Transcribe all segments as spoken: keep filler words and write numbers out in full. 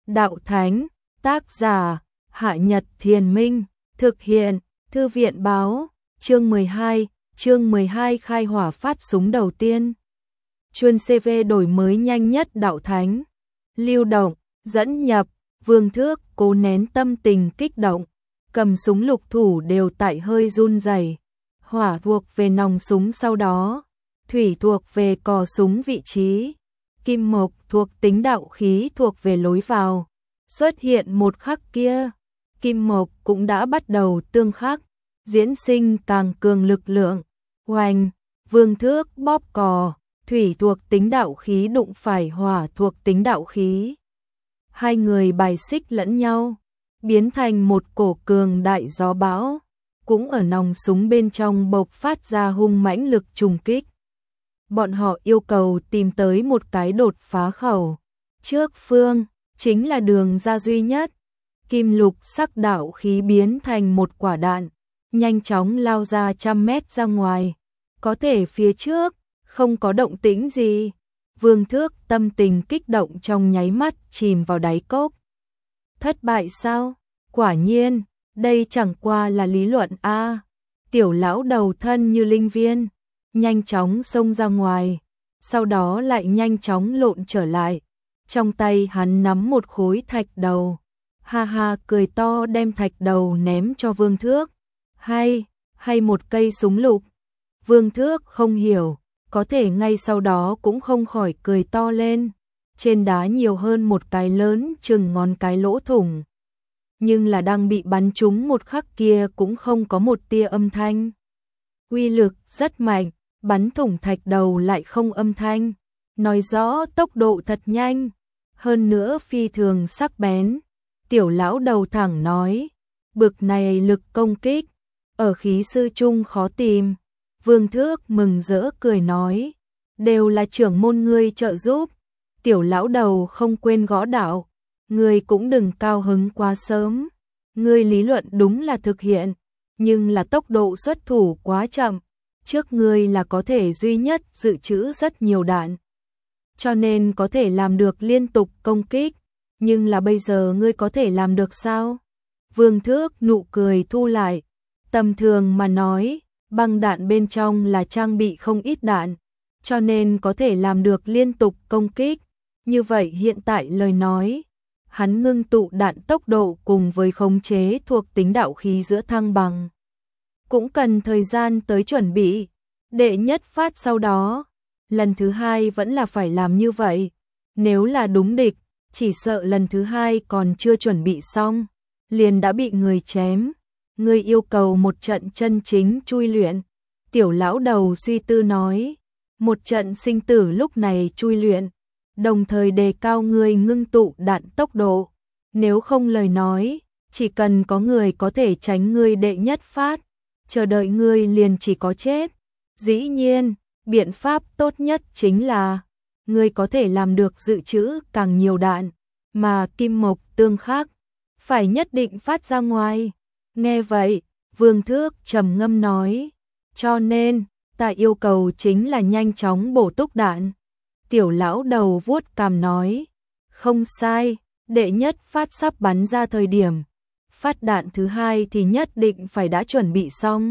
đạo thánh, tác giả, Hạ Nhật Thiền Minh, thực hiện, Thư viện báo, chương mười hai, chương mười hai khai hỏa phát súng đầu tiên. Chuân xê vê đổi mới nhanh nhất đạo thánh, lưu động, dẫn nhập, Vương Thước cố nén tâm tình kích động, cầm súng lục thủ đều tại hơi run rẩy. Hỏa thuộc về nòng súng sau đó, thủy thuộc về cò súng vị trí, kim mộc thuộc tính đạo khí thuộc về lối vào. Xuất hiện một khắc kia, kim mộc cũng đã bắt đầu tương khắc, diễn sinh càng cường lực lượng. Oanh, Vương Thước bóp cò, thủy thuộc tính đạo khí đụng phải hỏa thuộc tính đạo khí. Hai người bài xích lẫn nhau, biến thành một cổ cường đại gió bão, cũng ở nòng súng bên trong bộc phát ra hung mãnh lực trùng kích. Bọn họ yêu cầu tìm tới một cái đột phá khẩu. Trước phương, chính là đường ra duy nhất. Kim lục sắc đạo khí biến thành một quả đạn, nhanh chóng lao ra trăm mét ra ngoài. Có thể phía trước, không có động tĩnh gì. Vương Thước tâm tình kích động trong nháy mắt chìm vào đáy cốc. Thất bại sao? Quả nhiên, đây chẳng qua là lý luận a. Tiểu lão đầu thân như linh viên, nhanh chóng xông ra ngoài, sau đó lại nhanh chóng lộn trở lại. Trong tay hắn nắm một khối thạch đầu, ha ha cười to đem thạch đầu ném cho Vương Thước. Hay, hay một cây súng lục. Vương Thước không hiểu, có thể ngay sau đó cũng không khỏi cười to lên. Trên đá nhiều hơn một cái lớn chừng ngón cái lỗ thủng. Nhưng là đang bị bắn trúng một khắc kia cũng không có một tia âm thanh. Uy lực rất mạnh, bắn thủng thạch đầu lại không âm thanh, nói rõ tốc độ thật nhanh, hơn nữa phi thường sắc bén. Tiểu lão đầu thẳng nói, bực này lực công kích, ở khí sư trung khó tìm. Vương Thước mừng rỡ cười nói, đều là trưởng môn ngươi trợ giúp. Tiểu lão đầu không quên gõ đạo, ngươi cũng đừng cao hứng quá sớm. Ngươi lý luận đúng là thực hiện, nhưng là tốc độ xuất thủ quá chậm. Trước ngươi là có thể duy nhất dự trữ rất nhiều đạn, cho nên có thể làm được liên tục công kích, nhưng là bây giờ ngươi có thể làm được sao? Vương Thước nụ cười thu lại, tầm thường mà nói, băng đạn bên trong là trang bị không ít đạn, cho nên có thể làm được liên tục công kích. Như vậy hiện tại lời nói, hắn ngưng tụ đạn tốc độ cùng với khống chế thuộc tính đạo khí giữa thăng bằng, cũng cần thời gian tới chuẩn bị. Đệ nhất phát sau đó, lần thứ hai vẫn là phải làm như vậy. Nếu là đúng địch, chỉ sợ lần thứ hai còn chưa chuẩn bị xong, liền đã bị người chém. Người yêu cầu một trận chân chính chui luyện. Tiểu lão đầu suy tư nói, một trận sinh tử lúc này chui luyện, đồng thời đề cao người ngưng tụ đạn tốc độ. Nếu không lời nói, chỉ cần có người có thể tránh ngươi đệ nhất phát, chờ đợi ngươi liền chỉ có chết. Dĩ nhiên, biện pháp tốt nhất chính là ngươi có thể làm được dự trữ càng nhiều đạn, mà kim mộc tương khắc phải nhất định phát ra ngoài. Nghe vậy, Vương Thước trầm ngâm nói, cho nên ta yêu cầu chính là nhanh chóng bổ túc đạn. Tiểu lão đầu vuốt cằm nói, không sai, đệ nhất phát sắp bắn ra thời điểm, phát đạn thứ hai thì nhất định phải đã chuẩn bị xong.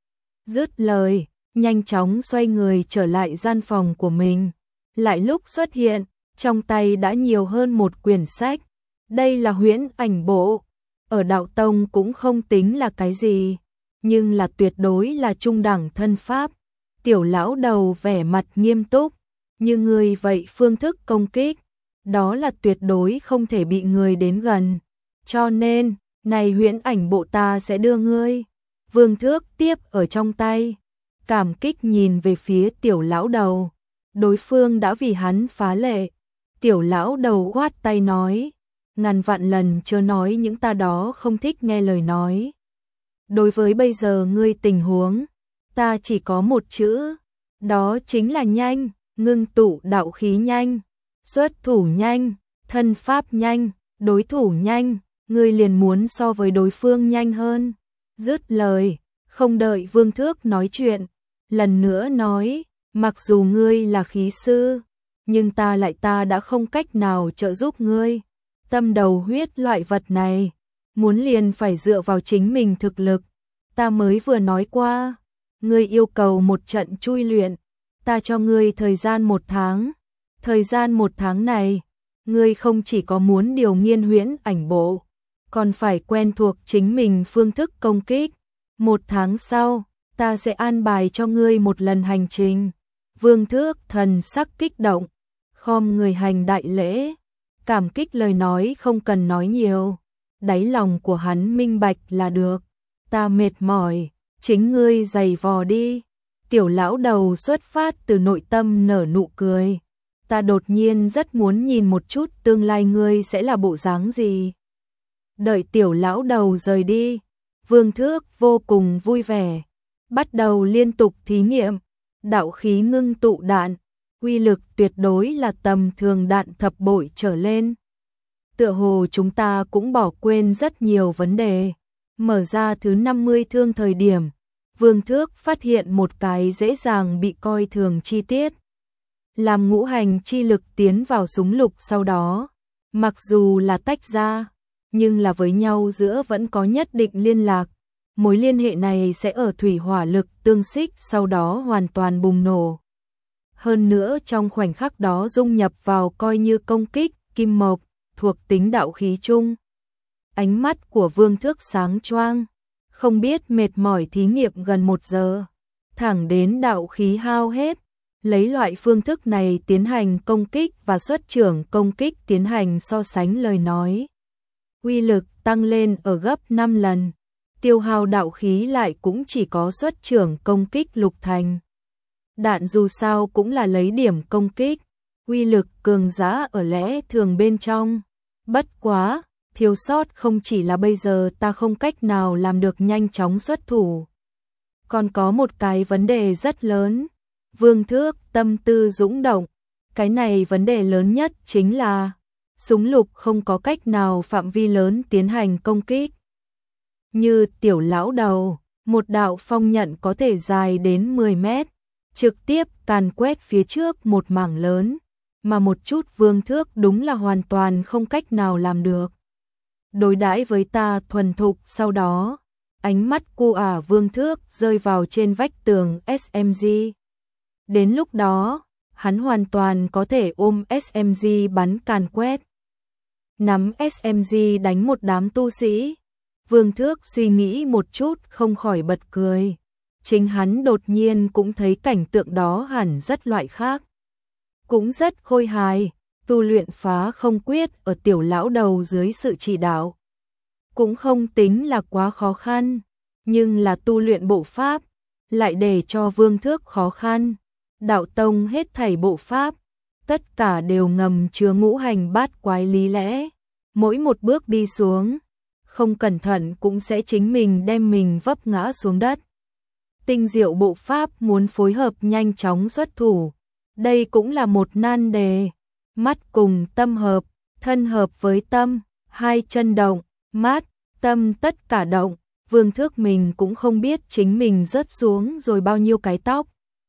Dứt lời, nhanh chóng xoay người trở lại gian phòng của mình. Lại lúc xuất hiện, trong tay đã nhiều hơn một quyển sách. Đây là huyễn ảnh bộ. Ở đạo tông cũng không tính là cái gì, nhưng là tuyệt đối là trung đẳng thân pháp. Tiểu lão đầu vẻ mặt nghiêm túc, như người vậy phương thức công kích, đó là tuyệt đối không thể bị người đến gần. Cho nên, này huyễn ảnh bộ ta sẽ đưa ngươi. Vương Thước tiếp ở trong tay, cảm kích nhìn về phía tiểu lão đầu. Đối phương đã vì hắn phá lệ. Tiểu lão đầu quát tay nói, ngàn vạn lần chớ nói những ta đó không thích nghe lời nói. Đối với bây giờ ngươi tình huống, ta chỉ có một chữ, đó chính là nhanh, ngưng tụ đạo khí nhanh, xuất thủ nhanh, thân pháp nhanh, đối thủ nhanh, ngươi liền muốn so với đối phương nhanh hơn. Dứt lời, không đợi Vương Thước nói chuyện, lần nữa nói, mặc dù ngươi là khí sư, nhưng ta lại ta đã không cách nào trợ giúp ngươi. tâm đầu huyết loại vật này, muốn liền phải dựa vào chính mình thực lực. Ta mới vừa nói qua, ngươi yêu cầu một trận chui luyện, ta cho ngươi thời gian một tháng. Thời gian một tháng này, ngươi không chỉ có muốn điều nghiên huyễn ảnh bộ, còn phải quen thuộc chính mình phương thức công kích. Một tháng sau, ta sẽ an bài cho ngươi một lần hành trình. Vương Thước thần sắc kích động, khom người hành đại lễ, cảm kích lời nói không cần nói nhiều, đáy lòng của hắn minh bạch là được. Ta mệt mỏi, chính ngươi giày vò đi. Tiểu lão đầu xuất phát từ nội tâm nở nụ cười. Ta đột nhiên rất muốn nhìn một chút tương lai ngươi sẽ là bộ dáng gì. Đợi tiểu lão đầu rời đi, Vương Thước vô cùng vui vẻ, bắt đầu liên tục thí nghiệm, đạo khí ngưng tụ đạn, uy lực tuyệt đối là tầm thường đạn thập bội trở lên. Tựa hồ chúng ta cũng bỏ quên rất nhiều vấn đề. Mở ra thứ năm mươi thương thời điểm, Vương Thước phát hiện một cái dễ dàng bị coi thường chi tiết. Làm ngũ hành chi lực tiến vào súng lục sau đó, mặc dù là tách ra, nhưng là với nhau giữa vẫn có nhất định liên lạc. Mối liên hệ này sẽ ở thủy hỏa lực tương xích sau đó hoàn toàn bùng nổ. Hơn nữa trong khoảnh khắc đó dung nhập vào coi như công kích, kim mộc, thuộc tính đạo khí chung. Ánh mắt của Vương Thước sáng choang, không biết mệt mỏi thí nghiệm gần một giờ, thẳng đến đạo khí hao hết, lấy loại phương thức này tiến hành công kích và xuất trưởng công kích tiến hành so sánh lời nói. Uy lực tăng lên ở gấp năm lần, tiêu hao đạo khí lại cũng chỉ có xuất trưởng công kích lục thành. Đạn dù sao cũng là lấy điểm công kích, uy lực cường giá ở lẽ thường bên trong. Bất quá, thiếu sót không chỉ là bây giờ ta không cách nào làm được nhanh chóng xuất thủ. Còn có một cái vấn đề rất lớn. Vương Thước tâm tư dũng động. Cái này vấn đề lớn nhất chính là súng lục không có cách nào phạm vi lớn tiến hành công kích. Như tiểu lão đầu, một đạo phong nhận có thể dài đến mười mét, trực tiếp càn quét phía trước một mảng lớn, mà một chút Vương Thước đúng là hoàn toàn không cách nào làm được. Đối đãi với ta thuần thục, sau đó, ánh mắt cô ả Vương Thước rơi vào trên vách tường ét em giê. Đến lúc đó, hắn hoàn toàn có thể ôm ét em giê bắn càn quét. Nắm ét em giê đánh một đám tu sĩ. Vương Thước suy nghĩ một chút không khỏi bật cười. Chính hắn đột nhiên cũng thấy cảnh tượng đó hẳn rất loại khác. Cũng rất khôi hài, tu luyện phá không quyết ở tiểu lão đầu dưới sự chỉ đạo. Cũng không tính là quá khó khăn, nhưng là tu luyện bộ pháp, lại để cho Vương Thước khó khăn. Đạo tông hết thảy bộ pháp, tất cả đều ngầm chứa ngũ hành bát quái lý lẽ. Mỗi một bước đi xuống, không cẩn thận cũng sẽ chính mình đem mình vấp ngã xuống đất. Tinh diệu bộ pháp muốn phối hợp nhanh chóng xuất thủ, đây cũng là một nan đề. Mắt cùng tâm hợp, thân hợp với tâm, hai chân động, mắt, tâm tất cả động. Vương Thước mình cũng không biết chính mình rớt xuống rồi bao nhiêu cái tóc.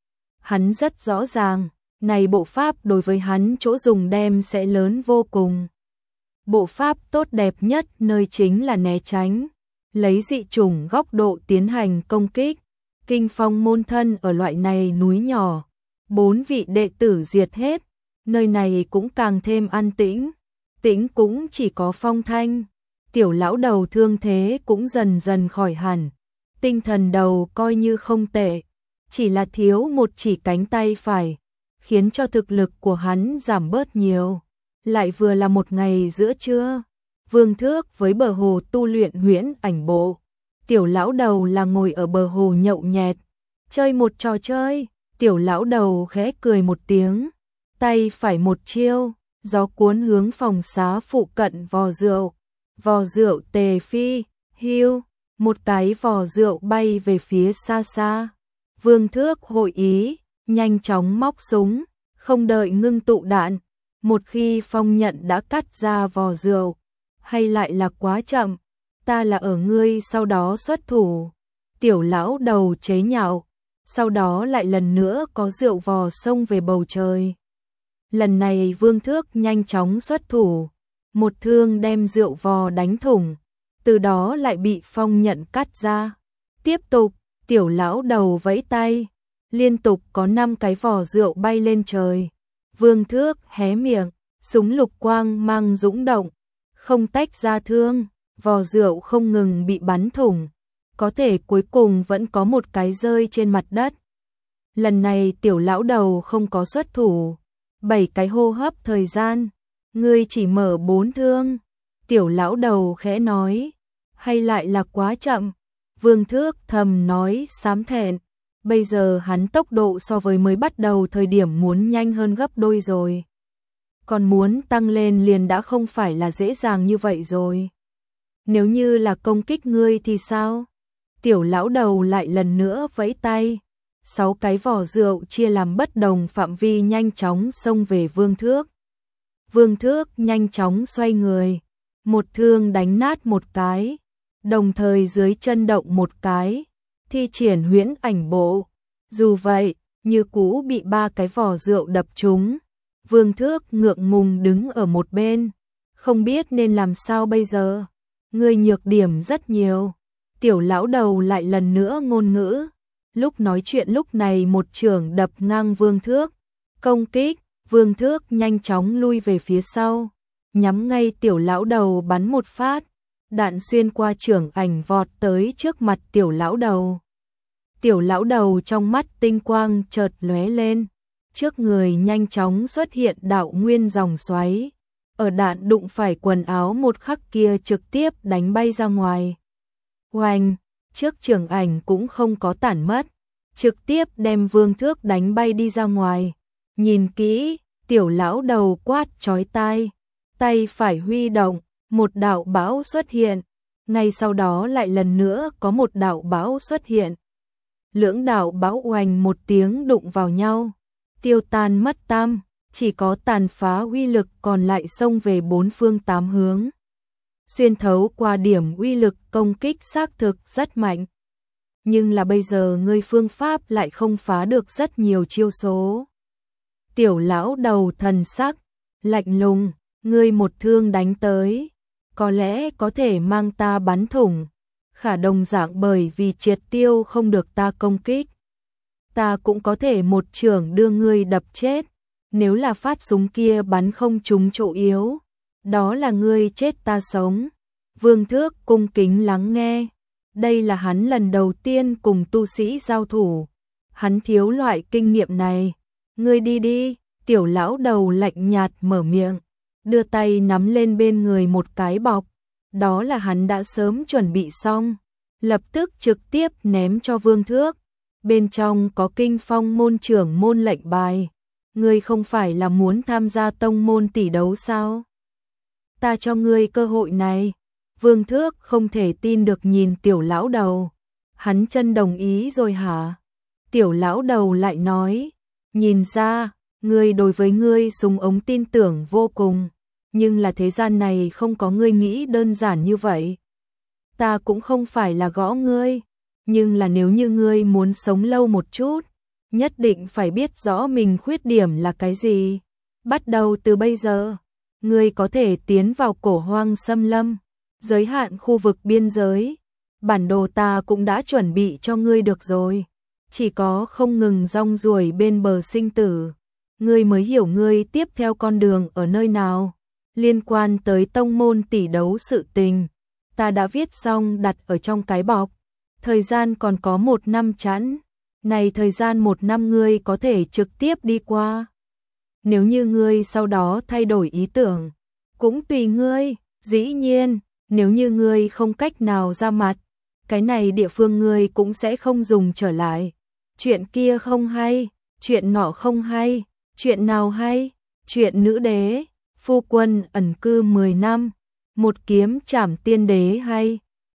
Hắn rất rõ ràng, này bộ pháp đối với hắn chỗ dùng đem sẽ lớn vô cùng. Bộ pháp tốt đẹp nhất nơi chính là né tránh, lấy dị chủng góc độ tiến hành công kích. Kinh phong môn thân ở loại này núi nhỏ, bốn vị đệ tử diệt hết, nơi này cũng càng thêm an tĩnh, tĩnh cũng chỉ có phong thanh. Tiểu lão đầu thương thế cũng dần dần khỏi hẳn, tinh thần đầu coi như không tệ, chỉ là thiếu một chỉ cánh tay phải, khiến cho thực lực của hắn giảm bớt nhiều. Lại vừa là một ngày giữa trưa, Vương Thước với bờ hồ tu luyện huyễn ảnh bộ. Tiểu lão đầu là ngồi ở bờ hồ nhậu nhẹt, chơi một trò chơi. Tiểu lão đầu khẽ cười một tiếng, tay phải một chiêu, gió cuốn hướng phòng xá phụ cận vò rượu. Vò rượu tề phi, hiu, một cái vò rượu bay về phía xa xa. Vương Thước hội ý, nhanh chóng móc súng, không đợi ngưng tụ đạn. Một khi phong nhận đã cắt ra vò rượu, hay lại là quá chậm, ta là ở ngươi sau đó xuất thủ. Tiểu lão đầu chế nhạo, sau đó lại lần nữa có rượu vò xông về bầu trời. Lần này Vương Thước nhanh chóng xuất thủ, một thương đem rượu vò đánh thủng, từ đó lại bị phong nhận cắt ra. Tiếp tục, tiểu lão đầu vẫy tay, liên tục có năm cái vò rượu bay lên trời. Vương Thước hé miệng, súng lục quang mang dũng động, không tách ra thương, vò rượu không ngừng bị bắn thủng, có thể cuối cùng vẫn có một cái rơi trên mặt đất. Lần này tiểu lão đầu không có xuất thủ, bảy cái hô hấp thời gian, ngươi chỉ mở bốn thương. Tiểu lão đầu khẽ nói, hay lại là quá chậm. Vương Thước thầm nói xám thẹn, bây giờ hắn tốc độ so với mới bắt đầu thời điểm muốn nhanh hơn gấp đôi rồi. Còn muốn tăng lên liền đã không phải là dễ dàng như vậy rồi. Nếu như là công kích ngươi thì sao? Tiểu lão đầu lại lần nữa vẫy tay. Sáu cái vỏ rượu chia làm bất đồng phạm vi nhanh chóng xông về Vương Thước. Vương Thước nhanh chóng xoay người, một thương đánh nát một cái, đồng thời dưới chân động một cái, thi triển huyễn ảnh bộ. Dù vậy, như cũ bị ba cái vỏ rượu đập trúng. Vương Thước ngượng ngùng đứng ở một bên, không biết nên làm sao bây giờ. Ngươi nhược điểm rất nhiều. Tiểu lão đầu lại lần nữa ngôn ngữ. Lúc nói chuyện lúc này một chưởng đập ngang Vương Thước. Công kích, Vương Thước nhanh chóng lui về phía sau, nhắm ngay tiểu lão đầu bắn một phát. Đạn xuyên qua chưởng ảnh vọt tới trước mặt tiểu lão đầu. Tiểu lão đầu trong mắt tinh quang chợt lóe lên, trước người nhanh chóng xuất hiện đạo nguyên dòng xoáy. Ở đạn đụng phải quần áo một khắc kia trực tiếp đánh bay ra ngoài. Oanh, trước chưởng ảnh cũng không có tản mất, trực tiếp đem Vương Thước đánh bay đi ra ngoài. Nhìn kỹ, tiểu lão đầu quát chói tai, tay phải huy động, một đạo bão xuất hiện, ngay sau đó lại lần nữa có một đạo bão xuất hiện. Lưỡng đạo bão oanh một tiếng đụng vào nhau, tiêu tan mất tam, chỉ có tàn phá uy lực còn lại xông về bốn phương tám hướng. Xuyên thấu qua điểm uy lực công kích xác thực rất mạnh. Nhưng là bây giờ ngươi phương pháp lại không phá được rất nhiều chiêu số. Tiểu lão đầu thần sắc lạnh lùng, ngươi một thương đánh tới, có lẽ có thể mang ta bắn thủng, khả đồng dạng bởi vì triệt tiêu không được ta công kích. Ta cũng có thể một chưởng đưa ngươi đập chết, nếu là phát súng kia bắn không trúng chỗ yếu, đó là ngươi chết ta sống. Vương Thước cung kính lắng nghe, đây là hắn lần đầu tiên cùng tu sĩ giao thủ, hắn thiếu loại kinh nghiệm này. Ngươi đi đi, tiểu lão đầu lạnh nhạt mở miệng, đưa tay nắm lên bên người một cái bọc, đó là hắn đã sớm chuẩn bị xong, lập tức trực tiếp ném cho Vương Thước. Bên trong có Kinh Phong môn trưởng môn lệnh bài. Ngươi không phải là muốn tham gia tông môn tỷ đấu sao? Ta cho ngươi cơ hội này. Vương Thước không thể tin được nhìn tiểu lão đầu. Hắn chân đồng ý rồi hả? Tiểu lão đầu lại nói, nhìn ra, ngươi đối với ngươi súng ống tin tưởng vô cùng, nhưng là thế gian này không có ngươi nghĩ đơn giản như vậy. Ta cũng không phải là gõ ngươi, nhưng là nếu như ngươi muốn sống lâu một chút, nhất định phải biết rõ mình khuyết điểm là cái gì. Bắt đầu từ bây giờ, ngươi có thể tiến vào cổ hoang xâm lâm, giới hạn khu vực biên giới. Bản đồ ta cũng đã chuẩn bị cho ngươi được rồi, chỉ có không ngừng rong ruổi bên bờ sinh tử, ngươi mới hiểu ngươi tiếp theo con đường ở nơi nào. Liên quan tới tông môn tỷ đấu sự tình, ta đã viết xong đặt ở trong cái bọc. Thời gian còn có một năm chẵn, này thời gian một năm ngươi có thể trực tiếp đi qua. Nếu như ngươi sau đó thay đổi ý tưởng, cũng tùy ngươi. Dĩ nhiên, nếu như ngươi không cách nào ra mặt, cái này địa phương ngươi cũng sẽ không dùng trở lại. Chuyện kia không hay, chuyện nọ không hay, chuyện nào hay? Chuyện nữ đế, phu quân ẩn cư mười năm, một kiếm trảm tiên đế hay?